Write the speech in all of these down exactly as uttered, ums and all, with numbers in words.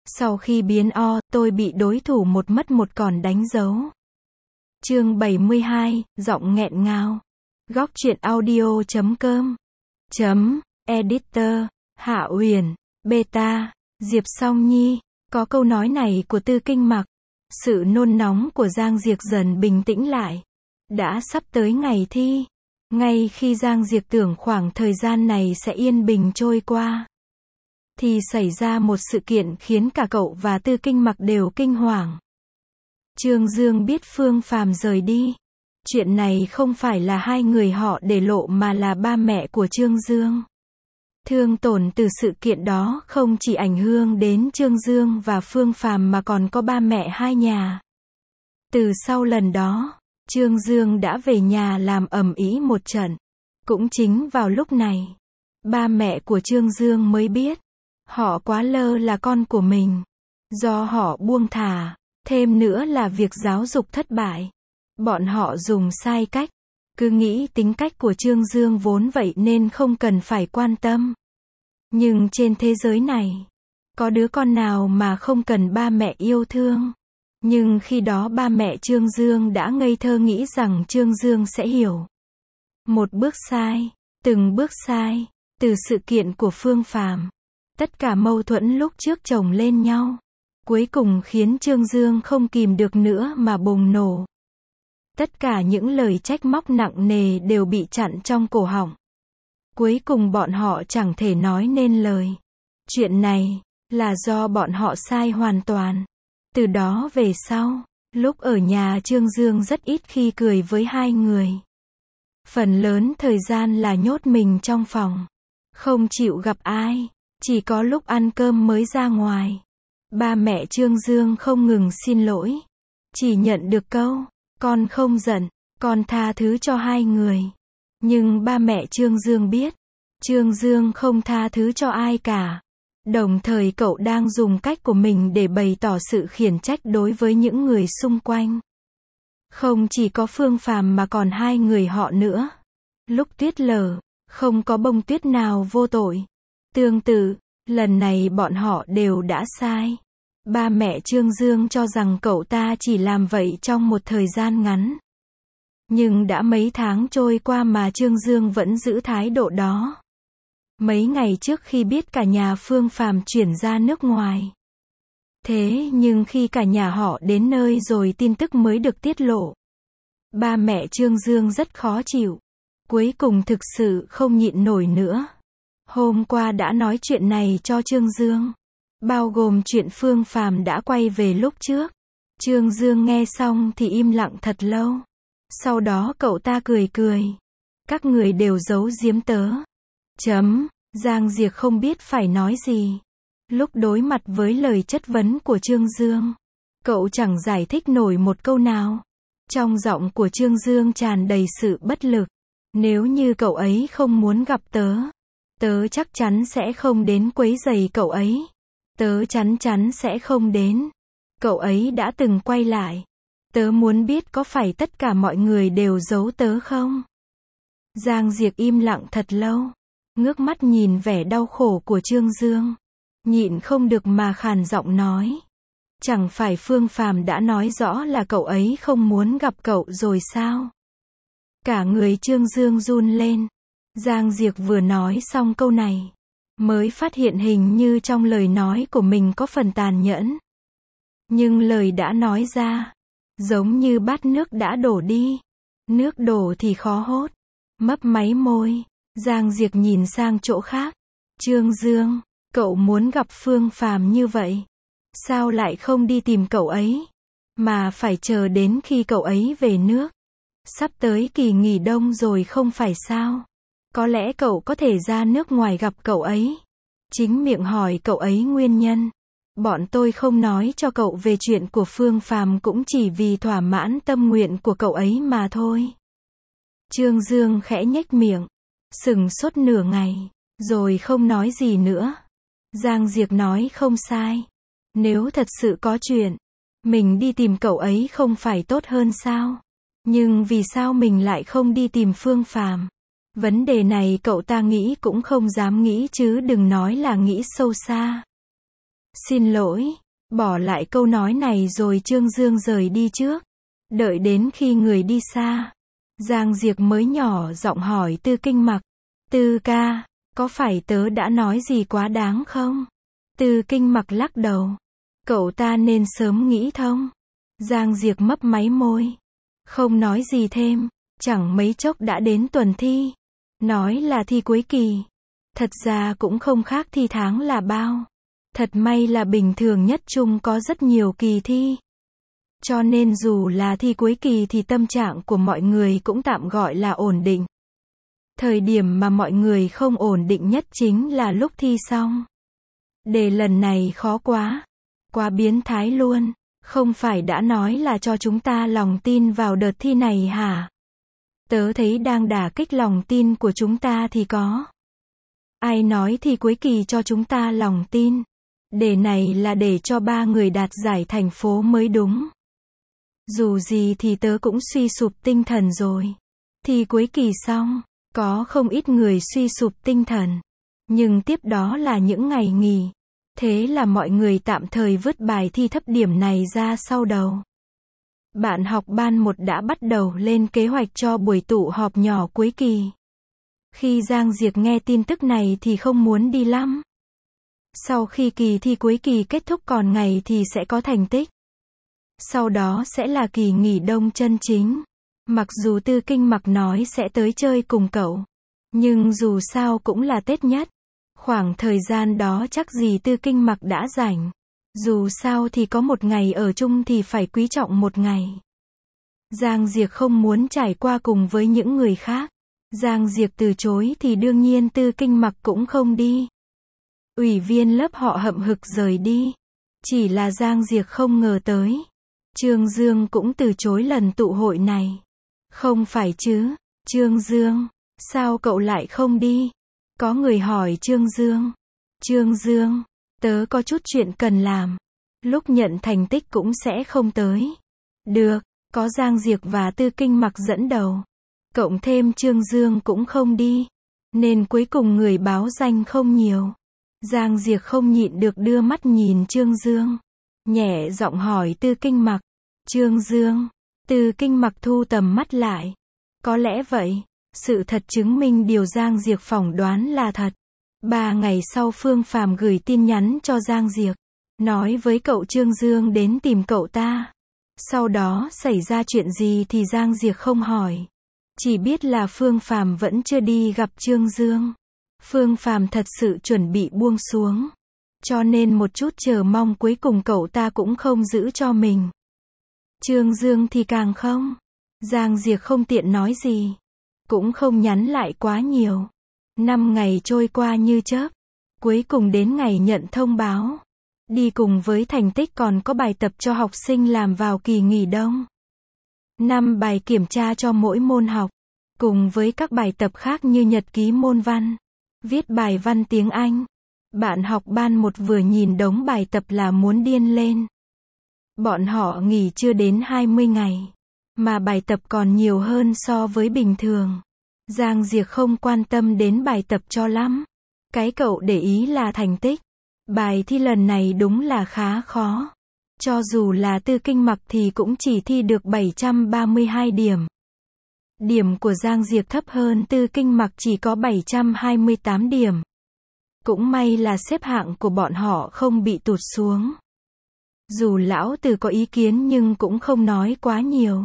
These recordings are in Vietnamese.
Sau khi biến O, tôi bị đối thủ một mất một còn đánh dấu. Chương bảy mươi hai, giọng nghẹn ngào. Góc truyện audio chấm com. Chấm, editor, Hạ Uyển, beta, Diệp Song Nhi. Có câu nói này của Tư Kinh Mặc. Sự nôn nóng của Giang Diệc dần bình tĩnh lại. Đã sắp tới ngày thi. Ngay khi Giang Diệc tưởng khoảng thời gian này sẽ yên bình trôi qua, thì xảy ra một sự kiện khiến cả cậu và Tư Kinh Mặc đều kinh hoàng. Trương Dương biết Phương Phàm rời đi. Chuyện này không phải là hai người họ để lộ mà là ba mẹ của Trương Dương. Thương tổn từ sự kiện đó không chỉ ảnh hưởng đến Trương Dương và Phương Phàm mà còn có ba mẹ hai nhà. Từ sau lần đó, Trương Dương đã về nhà làm ầm ĩ một trận. Cũng chính vào lúc này, ba mẹ của Trương Dương mới biết, họ quá lơ là con của mình. Do họ buông thả, thêm nữa là việc giáo dục thất bại. Bọn họ dùng sai cách, cứ nghĩ tính cách của Trương Dương vốn vậy nên không cần phải quan tâm. Nhưng trên thế giới này, có đứa con nào mà không cần ba mẹ yêu thương. Nhưng khi đó ba mẹ Trương Dương đã ngây thơ nghĩ rằng Trương Dương sẽ hiểu. Một bước sai, từng bước sai, từ sự kiện của Phương Phàm, tất cả mâu thuẫn lúc trước chồng lên nhau, cuối cùng khiến Trương Dương không kìm được nữa mà bùng nổ. Tất cả những lời trách móc nặng nề đều bị chặn trong cổ họng. Cuối cùng bọn họ chẳng thể nói nên lời. Chuyện này là do bọn họ sai hoàn toàn. Từ đó về sau, lúc ở nhà Trương Dương rất ít khi cười với hai người. Phần lớn thời gian là nhốt mình trong phòng, không chịu gặp ai, chỉ có lúc ăn cơm mới ra ngoài. Ba mẹ Trương Dương không ngừng xin lỗi, chỉ nhận được câu, con không giận, con tha thứ cho hai người. Nhưng ba mẹ Trương Dương biết, Trương Dương không tha thứ cho ai cả. Đồng thời cậu đang dùng cách của mình để bày tỏ sự khiển trách đối với những người xung quanh. Không chỉ có Phương Phàm mà còn hai người họ nữa. Lúc tuyết lở, không có bông tuyết nào vô tội. Tương tự, lần này bọn họ đều đã sai. Ba mẹ Trương Dương cho rằng cậu ta chỉ làm vậy trong một thời gian ngắn. Nhưng đã mấy tháng trôi qua mà Trương Dương vẫn giữ thái độ đó. Mấy ngày trước khi biết cả nhà Phương Phàm chuyển ra nước ngoài. Thế nhưng khi cả nhà họ đến nơi rồi tin tức mới được tiết lộ. Ba mẹ Trương Dương rất khó chịu. Cuối cùng thực sự không nhịn nổi nữa. Hôm qua đã nói chuyện này cho Trương Dương. Bao gồm chuyện Phương Phàm đã quay về lúc trước. Trương Dương nghe xong thì im lặng thật lâu. Sau đó cậu ta cười cười. Các người đều giấu giếm tớ. Chấm, Giang Diệc không biết phải nói gì. Lúc đối mặt với lời chất vấn của Trương Dương, cậu chẳng giải thích nổi một câu nào. Trong giọng của Trương Dương tràn đầy sự bất lực. Nếu như cậu ấy không muốn gặp tớ, tớ chắc chắn sẽ không đến quấy rầy cậu ấy. Tớ chắn chắn sẽ không đến. Cậu ấy đã từng quay lại. Tớ muốn biết có phải tất cả mọi người đều giấu tớ không? Giang Diệc im lặng thật lâu. Ngước mắt nhìn vẻ đau khổ của Trương Dương. Nhịn không được mà khàn giọng nói. Chẳng phải Phương Phàm đã nói rõ là cậu ấy không muốn gặp cậu rồi sao? Cả người Trương Dương run lên. Giang Diệc vừa nói xong câu này, mới phát hiện hình như trong lời nói của mình có phần tàn nhẫn. Nhưng lời đã nói ra, giống như bát nước đã đổ đi. Nước đổ thì khó hốt. Mấp máy môi, Giang Diệc nhìn sang chỗ khác. Trương Dương, cậu muốn gặp Phương Phàm như vậy. Sao lại không đi tìm cậu ấy, mà phải chờ đến khi cậu ấy về nước? Sắp tới kỳ nghỉ đông rồi không phải sao? Có lẽ cậu có thể ra nước ngoài gặp cậu ấy. Chính miệng hỏi cậu ấy nguyên nhân. Bọn tôi không nói cho cậu về chuyện của Phương Phàm cũng chỉ vì thỏa mãn tâm nguyện của cậu ấy mà thôi. Trương Dương khẽ nhếch miệng, sững sốt nửa ngày, rồi không nói gì nữa. Giang Diệc nói không sai. Nếu thật sự có chuyện, mình đi tìm cậu ấy không phải tốt hơn sao? Nhưng vì sao mình lại không đi tìm Phương Phàm? Vấn đề này cậu ta nghĩ cũng không dám nghĩ chứ đừng nói là nghĩ sâu xa. Xin lỗi. Bỏ lại câu nói này rồi Trương Dương rời đi trước. Đợi đến khi người đi xa, Giang Diệc mới nhỏ giọng hỏi Tư Kinh Mặc. Tư ca, có phải tớ đã nói gì quá đáng không? Tư Kinh Mặc lắc đầu. Cậu ta nên sớm nghĩ thông. Giang Diệc mấp máy môi. Không nói gì thêm. Chẳng mấy chốc đã đến tuần thi. Nói là thi cuối kỳ. Thật ra cũng không khác thi tháng là bao. Thật may là bình thường nhất chung có rất nhiều kỳ thi. Cho nên dù là thi cuối kỳ thì tâm trạng của mọi người cũng tạm gọi là ổn định. Thời điểm mà mọi người không ổn định nhất chính là lúc thi xong. Đề lần này khó quá. Quá biến thái luôn. Không phải đã nói là cho chúng ta lòng tin vào đợt thi này hả? Tớ thấy đang đả kích lòng tin của chúng ta thì có. Ai nói thi cuối kỳ cho chúng ta lòng tin? Đề này là để cho ba người đạt giải thành phố mới đúng. Dù gì thì tớ cũng suy sụp tinh thần rồi. Thi cuối kỳ xong, có không ít người suy sụp tinh thần. Nhưng tiếp đó là những ngày nghỉ. Thế là mọi người tạm thời vứt bài thi thấp điểm này ra sau đầu. Bạn học ban một đã bắt đầu lên kế hoạch cho buổi tụ họp nhỏ cuối kỳ. Khi Giang Diệc nghe tin tức này thì không muốn đi lắm. Sau khi kỳ thi cuối kỳ kết thúc còn ngày thì sẽ có thành tích. Sau đó sẽ là kỳ nghỉ đông chân chính. Mặc dù Tư Kinh Mặc nói sẽ tới chơi cùng cậu. Nhưng dù sao cũng là Tết nhất. Khoảng thời gian đó chắc gì Tư Kinh Mặc đã rảnh. Dù sao thì có một ngày ở chung thì phải quý trọng một ngày. Giang Diệc không muốn trải qua cùng với những người khác. Giang Diệc từ chối thì đương nhiên Tư Kinh Mặc cũng không đi. Ủy viên lớp họ hậm hực rời đi. Chỉ là Giang Diệc không ngờ tới. Trương Dương cũng từ chối lần tụ hội này. Không phải chứ, Trương Dương, sao cậu lại không đi? Có người hỏi Trương Dương. Trương Dương, tớ có chút chuyện cần làm. Lúc nhận thành tích cũng sẽ không tới. Được, có Giang Diệc và Tư Kinh Mặc dẫn đầu. Cộng thêm Trương Dương cũng không đi. Nên cuối cùng người báo danh không nhiều. Giang Diệc không nhịn được đưa mắt nhìn Trương Dương. Nhẹ giọng hỏi Tư Kinh Mặc. Trương Dương. Tư Kinh Mặc thu tầm mắt lại. Có lẽ vậy. Sự thật chứng minh điều Giang Diệc phỏng đoán là thật. Ba ngày sau Phương Phàm gửi tin nhắn cho Giang Diệc. Nói với cậu Trương Dương đến tìm cậu ta. Sau đó xảy ra chuyện gì thì Giang Diệc không hỏi. Chỉ biết là Phương Phàm vẫn chưa đi gặp Trương Dương. Phương Phàm thật sự chuẩn bị buông xuống. Cho nên một chút chờ mong cuối cùng cậu ta cũng không giữ cho mình. Trương Dương thì càng không. Giang Diệc không tiện nói gì. Cũng không nhắn lại quá nhiều. Năm ngày trôi qua như chớp. Cuối cùng đến ngày nhận thông báo. Đi cùng với thành tích còn có bài tập cho học sinh làm vào kỳ nghỉ đông. Năm bài kiểm tra cho mỗi môn học. Cùng với các bài tập khác như nhật ký môn văn. Viết bài văn tiếng Anh. Bạn học ban một vừa nhìn đống bài tập là muốn điên lên. Bọn họ nghỉ chưa đến hai mươi ngày. Mà bài tập còn nhiều hơn so với bình thường. Giang Diệc không quan tâm đến bài tập cho lắm. Cái cậu để ý là thành tích. Bài thi lần này đúng là khá khó. Cho dù là Tư Kinh Mặc thì cũng chỉ thi được bảy trăm ba mươi hai điểm. Điểm của Giang Diệc thấp hơn Tư Kinh Mặc chỉ có bảy trăm hai mươi tám điểm. Cũng may là xếp hạng của bọn họ không bị tụt xuống. Dù lão Từ có ý kiến nhưng cũng không nói quá nhiều.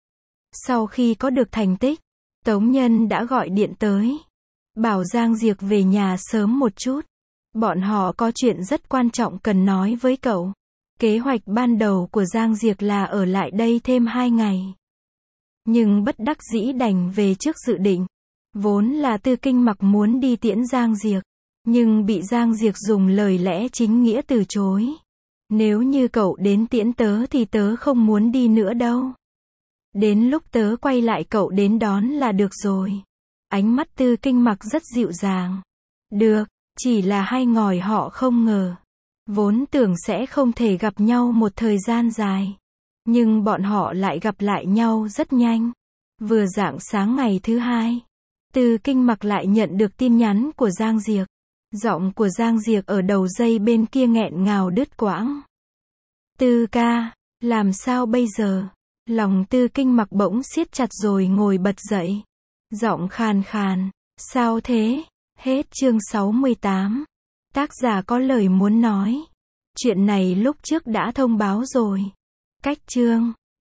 Sau khi có được thành tích, Tống Nhân đã gọi điện tới. Bảo Giang Diệc về nhà sớm một chút. Bọn họ có chuyện rất quan trọng cần nói với cậu. Kế hoạch ban đầu của Giang Diệc là ở lại đây thêm hai ngày. Nhưng bất đắc dĩ đành về trước dự định. Vốn là Tư Kinh Mặc muốn đi tiễn Giang Diệc. Nhưng bị Giang Diệc dùng lời lẽ chính nghĩa từ chối. Nếu như cậu đến tiễn tớ thì tớ không muốn đi nữa đâu. Đến lúc tớ quay lại cậu đến đón là được rồi. Ánh mắt Tư Kinh Mặc rất dịu dàng. Được, chỉ là hai ngòi họ không ngờ. Vốn tưởng sẽ không thể gặp nhau một thời gian dài. Nhưng bọn họ lại gặp lại nhau rất nhanh. Vừa rạng sáng ngày thứ hai, Tư Kinh Mặc lại nhận được tin nhắn của Giang Diệc. Giọng của Giang Diệc ở đầu dây bên kia nghẹn ngào đứt quãng. Tư ca, làm sao bây giờ? Lòng Tư Kinh mặc bỗng siết chặt rồi ngồi bật dậy. Giọng khàn khàn, sao thế? Hết chương sáu mươi tám. Tác giả có lời muốn nói. Chuyện này lúc trước đã thông báo rồi. Cách chương